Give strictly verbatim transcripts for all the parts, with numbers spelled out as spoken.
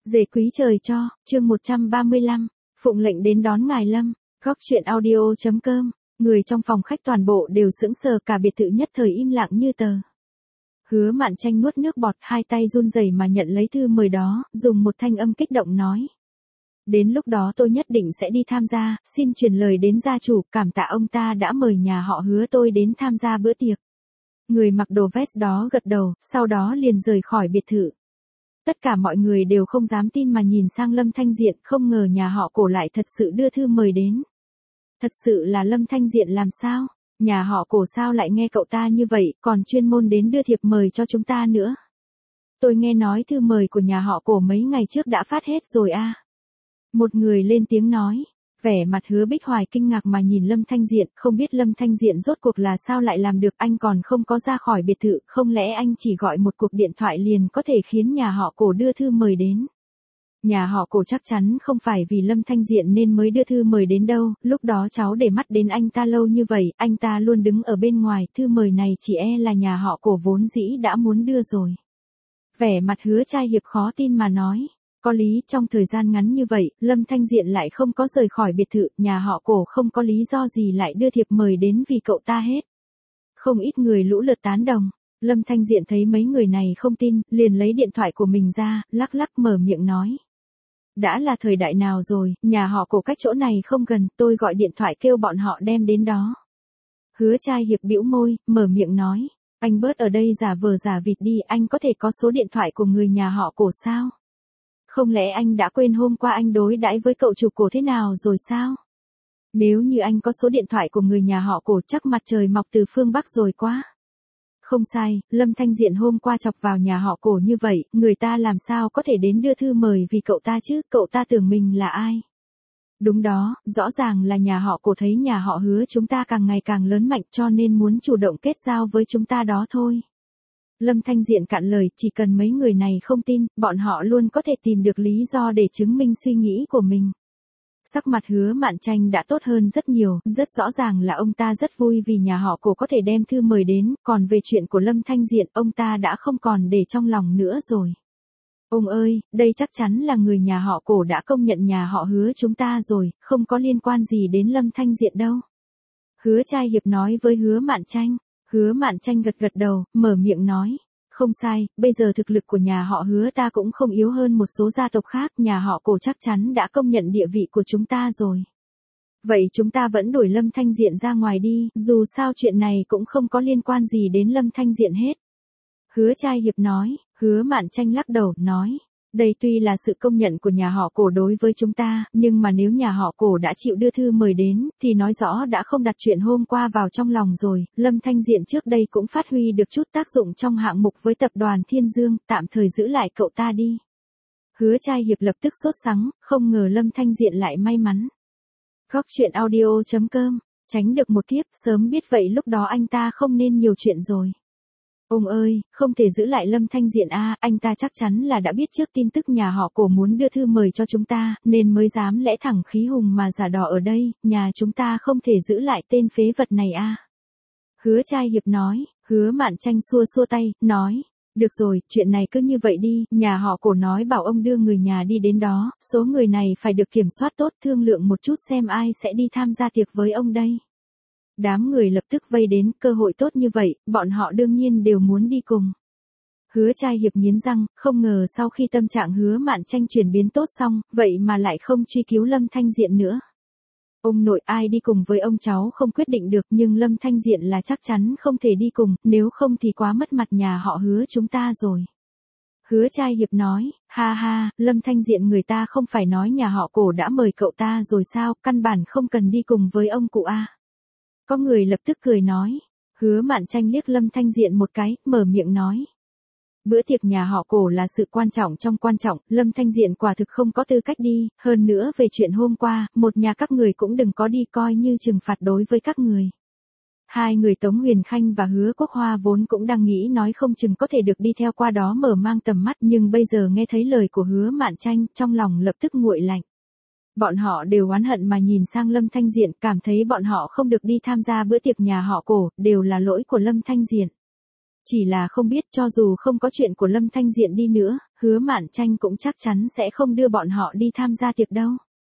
Dề quý trời cho, chương một trăm ba mươi lăm, phụng lệnh đến đón ngài Lâm, góc truyện audio chấm com, người trong phòng khách toàn bộ đều sững sờ, cả biệt thự nhất thời im lặng như tờ. Hứa Mạn Tranh nuốt nước bọt, hai tay run rẩy mà nhận lấy thư mời đó, dùng một thanh âm kích động nói. Đến lúc đó tôi nhất định sẽ đi tham gia, xin truyền lời đến gia chủ, cảm tạ ông ta đã mời nhà họ Hứa tôi đến tham gia bữa tiệc. Người mặc đồ vest đó gật đầu, sau đó liền rời khỏi biệt thự. Tất cả mọi người đều không dám tin mà nhìn sang Lâm Thanh Diện, không ngờ nhà họ Cổ lại thật sự đưa thư mời đến. Thật sự là Lâm Thanh Diện làm sao? Nhà họ Cổ sao lại nghe cậu ta như vậy, còn chuyên môn đến đưa thiệp mời cho chúng ta nữa? Tôi nghe nói thư mời của nhà họ Cổ mấy ngày trước đã phát hết rồi a. Một người lên tiếng nói, vẻ mặt Hứa Bích Hoài kinh ngạc mà nhìn Lâm Thanh Diện, không biết Lâm Thanh Diện rốt cuộc là sao lại làm được, anh còn không có ra khỏi biệt thự, không lẽ anh chỉ gọi một cuộc điện thoại liền có thể khiến nhà họ Cổ đưa thư mời đến. Nhà họ Cổ chắc chắn không phải vì Lâm Thanh Diện nên mới đưa thư mời đến đâu, lúc đó cháu để mắt đến anh ta lâu như vậy, anh ta luôn đứng ở bên ngoài, thư mời này chỉ e là nhà họ Cổ vốn dĩ đã muốn đưa rồi. Vẻ mặt Hứa Trai Hiệp khó tin mà nói. Có lý, trong thời gian ngắn như vậy, Lâm Thanh Diện lại không có rời khỏi biệt thự, nhà họ Cổ không có lý do gì lại đưa thiệp mời đến vì cậu ta hết. Không ít người lũ lượt tán đồng, Lâm Thanh Diện thấy mấy người này không tin, liền lấy điện thoại của mình ra, lắc lắc mở miệng nói. Đã là thời đại nào rồi, nhà họ Cổ cách chỗ này không gần, tôi gọi điện thoại kêu bọn họ đem đến đó. Hứa Trai Hiệp bĩu môi, mở miệng nói, anh bớt ở đây giả vờ giả vịt đi, anh có thể có số điện thoại của người nhà họ Cổ sao? Không lẽ anh đã quên hôm qua anh đối đãi với cậu chủ Cổ thế nào rồi sao? Nếu như anh có số điện thoại của người nhà họ Cổ chắc mặt trời mọc từ phương Bắc rồi quá. Không sai, Lâm Thanh Diện hôm qua chọc vào nhà họ Cổ như vậy, người ta làm sao có thể đến đưa thư mời vì cậu ta chứ, cậu ta tưởng mình là ai? Đúng đó, rõ ràng là nhà họ Cổ thấy nhà họ Hứa chúng ta càng ngày càng lớn mạnh cho nên muốn chủ động kết giao với chúng ta đó thôi. Lâm Thanh Diện cạn lời, chỉ cần mấy người này không tin, bọn họ luôn có thể tìm được lý do để chứng minh suy nghĩ của mình. Sắc mặt Hứa Mạn Tranh đã tốt hơn rất nhiều, rất rõ ràng là ông ta rất vui vì nhà họ Cổ có thể đem thư mời đến, còn về chuyện của Lâm Thanh Diện, ông ta đã không còn để trong lòng nữa rồi. Ông ơi, đây chắc chắn là người nhà họ Cổ đã công nhận nhà họ Hứa chúng ta rồi, không có liên quan gì đến Lâm Thanh Diện đâu. Hứa Trai Hiệp nói với Hứa Mạn Tranh. Hứa Mạn Tranh gật gật đầu, mở miệng nói, không sai, bây giờ thực lực của nhà họ Hứa ta cũng không yếu hơn một số gia tộc khác, nhà họ Cổ chắc chắn đã công nhận địa vị của chúng ta rồi. Vậy chúng ta vẫn đuổi Lâm Thanh Diện ra ngoài đi, dù sao chuyện này cũng không có liên quan gì đến Lâm Thanh Diện hết. Hứa Trai Hiệp nói, Hứa Mạn Tranh lắc đầu, nói. Đây tuy là sự công nhận của nhà họ Cổ đối với chúng ta, nhưng mà nếu nhà họ Cổ đã chịu đưa thư mời đến, thì nói rõ đã không đặt chuyện hôm qua vào trong lòng rồi, Lâm Thanh Diện trước đây cũng phát huy được chút tác dụng trong hạng mục với tập đoàn Thiên Dương, tạm thời giữ lại cậu ta đi. Hứa Trai Hiệp lập tức sốt sắng, không ngờ Lâm Thanh Diện lại may mắn. Góc truyện audio chấm com, tránh được một kiếp, sớm biết vậy lúc đó anh ta không nên nhiều chuyện rồi. Ông ơi, không thể giữ lại Lâm Thanh Diện a, anh ta chắc chắn là đã biết trước tin tức nhà họ Cổ muốn đưa thư mời cho chúng ta, nên mới dám lẽ thẳng khí hùng mà giả đò ở đây, nhà chúng ta không thể giữ lại tên phế vật này a. Hứa Trai Hiệp nói, Hứa Mạn Tranh xua xua tay, nói, được rồi, chuyện này cứ như vậy đi, nhà họ Cổ nói bảo ông đưa người nhà đi đến đó, số người này phải được kiểm soát tốt, thương lượng một chút xem ai sẽ đi tham gia tiệc với ông đây. Đám người lập tức vây đến, cơ hội tốt như vậy, bọn họ đương nhiên đều muốn đi cùng. Hứa Trai Hiệp nghiến răng, không ngờ sau khi tâm trạng Hứa Mạn Tranh chuyển biến tốt xong, vậy mà lại không truy cứu Lâm Thanh Diện nữa. Ông nội ai đi cùng với ông cháu không quyết định được, nhưng Lâm Thanh Diện là chắc chắn không thể đi cùng, nếu không thì quá mất mặt nhà họ Hứa chúng ta rồi. Hứa Trai Hiệp nói, ha ha, Lâm Thanh Diện người ta không phải nói nhà họ Cổ đã mời cậu ta rồi sao, căn bản không cần đi cùng với ông cụ a. Có người lập tức cười nói, Hứa Mạn Tranh liếc Lâm Thanh Diện một cái, mở miệng nói. Bữa tiệc nhà họ Cổ là sự quan trọng trong quan trọng, Lâm Thanh Diện quả thực không có tư cách đi, hơn nữa về chuyện hôm qua, một nhà các người cũng đừng có đi, coi như trừng phạt đối với các người. Hai người Tống Huyền Khanh và Hứa Quốc Hoa vốn cũng đang nghĩ nói không chừng có thể được đi theo qua đó mở mang tầm mắt, nhưng bây giờ nghe thấy lời của Hứa Mạn Tranh, trong lòng lập tức nguội lạnh. Bọn họ đều oán hận mà nhìn sang Lâm Thanh Diện, cảm thấy bọn họ không được đi tham gia bữa tiệc nhà họ Cổ, đều là lỗi của Lâm Thanh Diện. Chỉ là không biết cho dù không có chuyện của Lâm Thanh Diện đi nữa, Hứa Mạn Tranh cũng chắc chắn sẽ không đưa bọn họ đi tham gia tiệc đâu.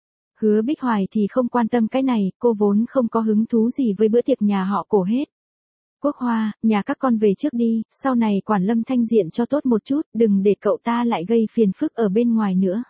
Hứa Bích Hoài thì không quan tâm cái này, cô vốn không có hứng thú gì với bữa tiệc nhà họ Cổ hết. Quốc Hoa, nhà các con về trước đi, sau này quản Lâm Thanh Diện cho tốt một chút, đừng để cậu ta lại gây phiền phức ở bên ngoài nữa.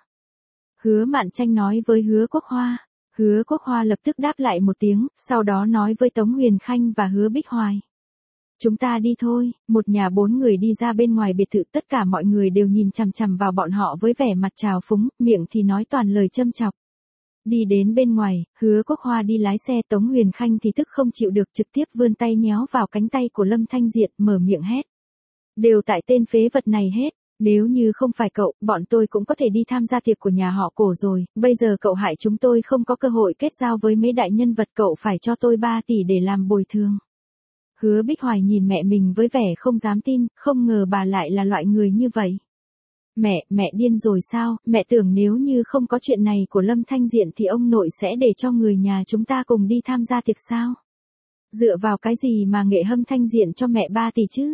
Hứa Mạn Tranh nói với Hứa Quốc Hoa. Hứa Quốc Hoa lập tức đáp lại một tiếng, sau đó nói với Tống Huyền Khanh và Hứa Bích Hoài. Chúng ta đi thôi, một nhà bốn người đi ra bên ngoài biệt thự, tất cả mọi người đều nhìn chằm chằm vào bọn họ với vẻ mặt trào phúng, miệng thì nói toàn lời châm chọc. Đi đến bên ngoài, Hứa Quốc Hoa đi lái xe, Tống Huyền Khanh thì tức không chịu được, trực tiếp vươn tay nhéo vào cánh tay của Lâm Thanh Diện, mở miệng hét. Đều tại tên phế vật này hết, nếu như không phải cậu, bọn tôi cũng có thể đi tham gia tiệc của nhà họ Cổ rồi, bây giờ cậu hại chúng tôi không có cơ hội kết giao với mấy đại nhân vật, cậu phải cho tôi ba tỷ để làm bồi thường. Hứa Bích Hoài nhìn mẹ mình với vẻ không dám tin, không ngờ bà lại là loại người như vậy. Mẹ, mẹ điên rồi sao, mẹ tưởng nếu như không có chuyện này của Lâm Thanh Diện thì ông nội sẽ để cho người nhà chúng ta cùng đi tham gia tiệc sao? Dựa vào cái gì mà Nghệ Hâm Thanh Diện cho mẹ ba tỷ chứ?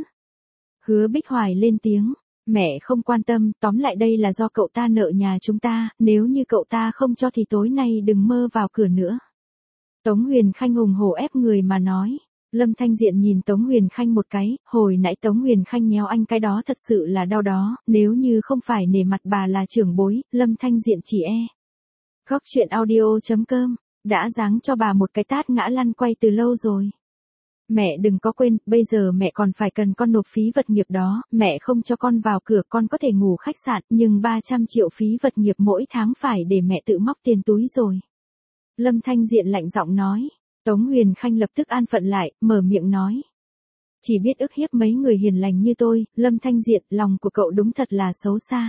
Hứa Bích Hoài lên tiếng, mẹ không quan tâm, tóm lại đây là do cậu ta nợ nhà chúng ta, nếu như cậu ta không cho thì tối nay đừng mơ vào cửa nữa. Tống Huyền Khanh ủng hộ ép người mà nói. Lâm Thanh Diện nhìn Tống Huyền Khanh một cái, hồi nãy Tống Huyền Khanh nhéo anh cái đó thật sự là đau đó, nếu như không phải nể mặt bà là trưởng bối, Lâm Thanh Diện chỉ e. Góc truyện audio chấm com, đã giáng cho bà một cái tát ngã lăn quay từ lâu rồi. Mẹ đừng có quên, bây giờ mẹ còn phải cần con nộp phí vật nghiệp đó, mẹ không cho con vào cửa, con có thể ngủ khách sạn, nhưng ba trăm triệu phí vật nghiệp mỗi tháng phải để mẹ tự móc tiền túi rồi. Lâm Thanh Diện lạnh giọng nói. Tống Huyền Khanh lập tức an phận lại, mở miệng nói. Chỉ biết ức hiếp mấy người hiền lành như tôi, Lâm Thanh Diện, lòng của cậu đúng thật là xấu xa.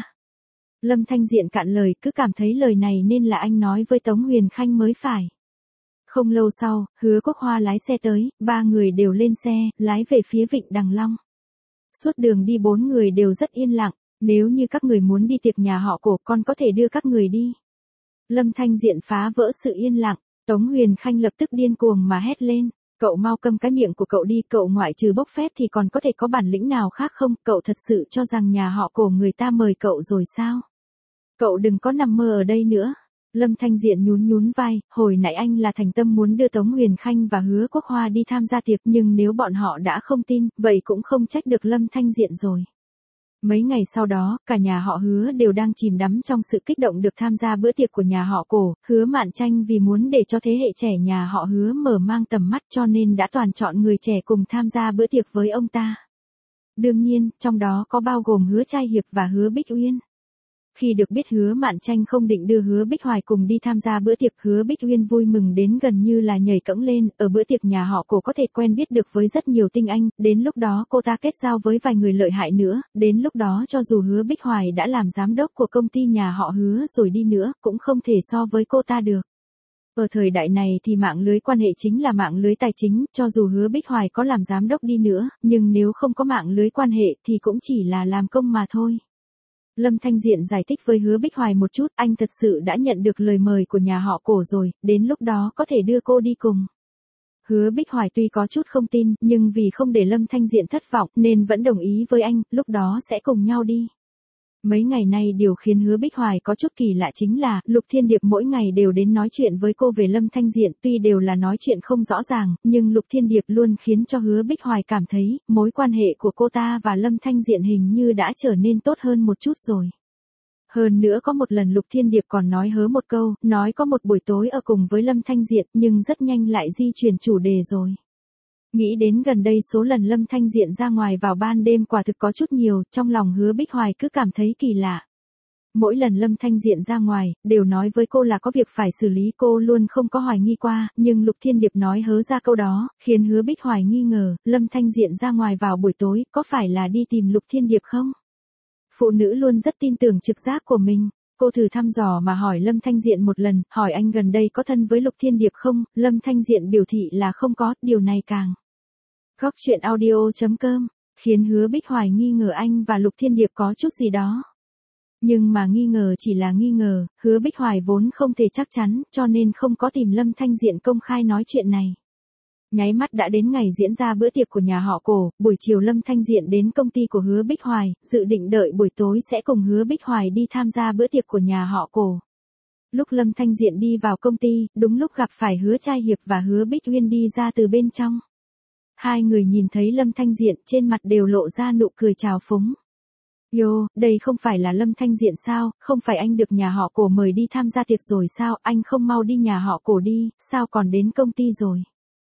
Lâm Thanh Diện cạn lời, cứ cảm thấy lời này nên là anh nói với Tống Huyền Khanh mới phải. Không lâu sau, Hứa Quốc Hoa lái xe tới, ba người đều lên xe, lái về phía Vịnh Đằng Long. Suốt đường đi bốn người đều rất yên lặng, nếu như các người muốn đi tiệc nhà họ Cổ, con có thể đưa các người đi. Lâm Thanh Diện phá vỡ sự yên lặng. Tống Huyền Khanh lập tức điên cuồng mà hét lên, cậu mau câm cái miệng của cậu đi, cậu ngoại trừ bốc phét thì còn có thể có bản lĩnh nào khác không, cậu thật sự cho rằng nhà họ Cổ người ta mời cậu rồi sao? Cậu đừng có nằm mơ ở đây nữa. Lâm Thanh Diện nhún nhún vai, hồi nãy anh là thành tâm muốn đưa Tống Huyền Khanh và Hứa Quốc Hoa đi tham gia tiệc, nhưng nếu bọn họ đã không tin, vậy cũng không trách được Lâm Thanh Diện rồi. Mấy ngày sau đó, cả nhà họ Hứa đều đang chìm đắm trong sự kích động được tham gia bữa tiệc của nhà họ Cổ, Hứa Mạn Tranh vì muốn để cho thế hệ trẻ nhà họ Hứa mở mang tầm mắt cho nên đã toàn chọn người trẻ cùng tham gia bữa tiệc với ông ta. Đương nhiên, trong đó có bao gồm Hứa Trai Hiệp và Hứa Bích Uyên. Khi được biết Hứa Mạn Tranh không định đưa Hứa Bích Hoài cùng đi tham gia bữa tiệc, Hứa Bích Uyên vui mừng đến gần như là nhảy cẫng lên, ở bữa tiệc nhà họ Cổ có thể quen biết được với rất nhiều tinh anh, đến lúc đó cô ta kết giao với vài người lợi hại nữa, đến lúc đó cho dù Hứa Bích Hoài đã làm giám đốc của công ty nhà họ Hứa rồi đi nữa, cũng không thể so với cô ta được. Ở thời đại này thì mạng lưới quan hệ chính là mạng lưới tài chính, cho dù Hứa Bích Hoài có làm giám đốc đi nữa, nhưng nếu không có mạng lưới quan hệ thì cũng chỉ là làm công mà thôi. Lâm Thanh Diện giải thích với Hứa Bích Hoài một chút, anh thật sự đã nhận được lời mời của nhà họ Cổ rồi, đến lúc đó có thể đưa cô đi cùng. Hứa Bích Hoài tuy có chút không tin, nhưng vì không để Lâm Thanh Diện thất vọng nên vẫn đồng ý với anh, lúc đó sẽ cùng nhau đi. Mấy ngày nay điều khiến Hứa Bích Hoài có chút kỳ lạ chính là, Lục Thiên Điệp mỗi ngày đều đến nói chuyện với cô về Lâm Thanh Diện, tuy đều là nói chuyện không rõ ràng, nhưng Lục Thiên Điệp luôn khiến cho Hứa Bích Hoài cảm thấy, mối quan hệ của cô ta và Lâm Thanh Diện hình như đã trở nên tốt hơn một chút rồi. Hơn nữa có một lần Lục Thiên Điệp còn nói hớ một câu, nói có một buổi tối ở cùng với Lâm Thanh Diện, nhưng rất nhanh lại di chuyển chủ đề rồi. Nghĩ đến gần đây số lần Lâm Thanh Diện ra ngoài vào ban đêm quả thực có chút nhiều, trong lòng Hứa Bích Hoài cứ cảm thấy kỳ lạ. Mỗi lần Lâm Thanh Diện ra ngoài, đều nói với cô là có việc phải xử lý, cô luôn không có hoài nghi qua, nhưng Lục Thiên Điệp nói hớ ra câu đó, khiến Hứa Bích Hoài nghi ngờ, Lâm Thanh Diện ra ngoài vào buổi tối, có phải là đi tìm Lục Thiên Điệp không? Phụ nữ luôn rất tin tưởng trực giác của mình. Cô thử thăm dò mà hỏi Lâm Thanh Diện một lần, hỏi anh gần đây có thân với Lục Thiên Điệp không? Lâm Thanh Diện biểu thị là không có, điều này càng. Góc truyện audio chấm com, khiến Hứa Bích Hoài nghi ngờ anh và Lục Thiên Điệp có chút gì đó. Nhưng mà nghi ngờ chỉ là nghi ngờ, Hứa Bích Hoài vốn không thể chắc chắn, cho nên không có tìm Lâm Thanh Diện công khai nói chuyện này. Nháy mắt đã đến ngày diễn ra bữa tiệc của nhà họ Cổ, buổi chiều Lâm Thanh Diện đến công ty của Hứa Bích Hoài, dự định đợi buổi tối sẽ cùng Hứa Bích Hoài đi tham gia bữa tiệc của nhà họ Cổ. Lúc Lâm Thanh Diện đi vào công ty, đúng lúc gặp phải Hứa Trai Hiệp và Hứa Bích Uyên đi ra từ bên trong. Hai người nhìn thấy Lâm Thanh Diện trên mặt đều lộ ra nụ cười trào phúng. Yo, đây không phải là Lâm Thanh Diện sao, không phải anh được nhà họ Cổ mời đi tham gia tiệc rồi sao, anh không mau đi nhà họ Cổ đi, sao còn đến công ty rồi.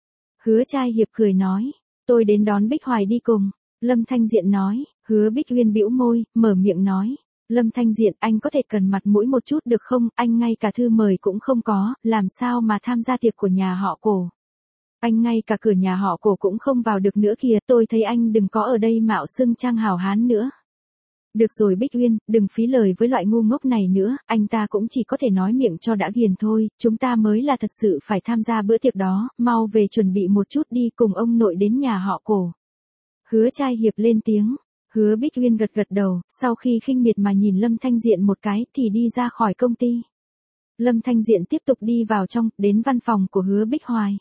Hứa Trai Hiệp cười nói, tôi đến đón Bích Hoài đi cùng. Lâm Thanh Diện nói, Hứa Bích Uyên bĩu môi, mở miệng nói, Lâm Thanh Diện anh có thể cần mặt mũi một chút được không, anh ngay cả thư mời cũng không có, làm sao mà tham gia tiệc của nhà họ Cổ. Anh ngay cả cửa nhà họ Cổ cũng không vào được nữa kìa, tôi thấy anh đừng có ở đây mạo xưng trang hào hán nữa. Được rồi Bích Uyên, đừng phí lời với loại ngu ngốc này nữa, anh ta cũng chỉ có thể nói miệng cho đã ghiền thôi, chúng ta mới là thật sự phải tham gia bữa tiệc đó, mau về chuẩn bị một chút đi cùng ông nội đến nhà họ Cổ. Hứa Trai Hiệp lên tiếng, Hứa Bích Uyên gật gật đầu, sau khi khinh miệt mà nhìn Lâm Thanh Diện một cái thì đi ra khỏi công ty. Lâm Thanh Diện tiếp tục đi vào trong, đến văn phòng của Hứa Bích Hoài.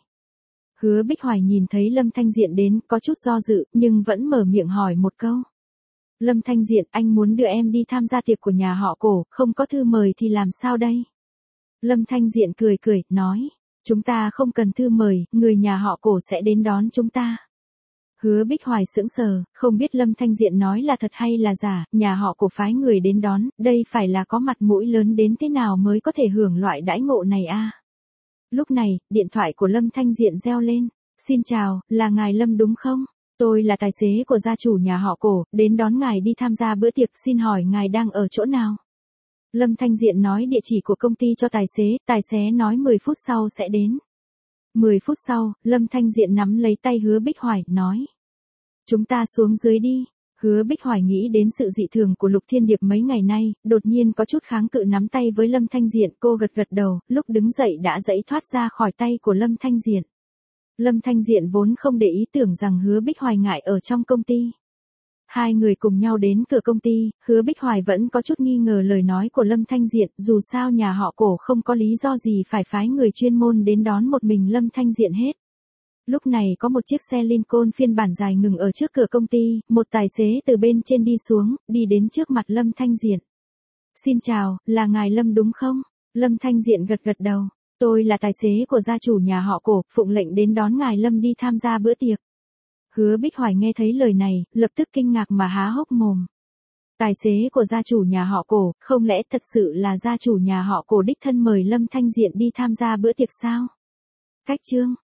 Hứa Bích Hoài nhìn thấy Lâm Thanh Diện đến, có chút do dự, nhưng vẫn mở miệng hỏi một câu. Lâm Thanh Diện, anh muốn đưa em đi tham gia tiệc của nhà họ Cổ, không có thư mời thì làm sao đây? Lâm Thanh Diện cười cười, nói, chúng ta không cần thư mời, người nhà họ Cổ sẽ đến đón chúng ta. Hứa Bích Hoài sững sờ, không biết Lâm Thanh Diện nói là thật hay là giả, nhà họ Cổ phái người đến đón, đây phải là có mặt mũi lớn đến thế nào mới có thể hưởng loại đãi ngộ này a? Lúc này, điện thoại của Lâm Thanh Diện reo lên, xin chào, là ngài Lâm đúng không? Tôi là tài xế của gia chủ nhà họ Cổ, đến đón ngài đi tham gia bữa tiệc, xin hỏi ngài đang ở chỗ nào? Lâm Thanh Diện nói địa chỉ của công ty cho tài xế, tài xế nói mười phút sau sẽ đến. mười phút sau, Lâm Thanh Diện nắm lấy tay Hứa Bích Hoài, nói. Chúng ta xuống dưới đi. Hứa Bích Hoài nghĩ đến sự dị thường của Lục Thiên Điệp mấy ngày nay, đột nhiên có chút kháng cự nắm tay với Lâm Thanh Diện, cô gật gật đầu, lúc đứng dậy đã giãy thoát ra khỏi tay của Lâm Thanh Diện. Lâm Thanh Diện vốn không để ý tưởng rằng Hứa Bích Hoài ngại ở trong công ty. Hai người cùng nhau đến cửa công ty, Hứa Bích Hoài vẫn có chút nghi ngờ lời nói của Lâm Thanh Diện, dù sao nhà họ Cổ không có lý do gì phải phái người chuyên môn đến đón một mình Lâm Thanh Diện hết. Lúc này có một chiếc xe Lincoln phiên bản dài ngừng ở trước cửa công ty, một tài xế từ bên trên đi xuống, đi đến trước mặt Lâm Thanh Diện. Xin chào, là ngài Lâm đúng không? Lâm Thanh Diện gật gật đầu. Tôi là tài xế của gia chủ nhà họ Cổ, phụng lệnh đến đón ngài Lâm đi tham gia bữa tiệc. Hứa Bích Hoài nghe thấy lời này, lập tức kinh ngạc mà há hốc mồm. Tài xế của gia chủ nhà họ Cổ, không lẽ thật sự là gia chủ nhà họ Cổ đích thân mời Lâm Thanh Diện đi tham gia bữa tiệc sao? Cách chương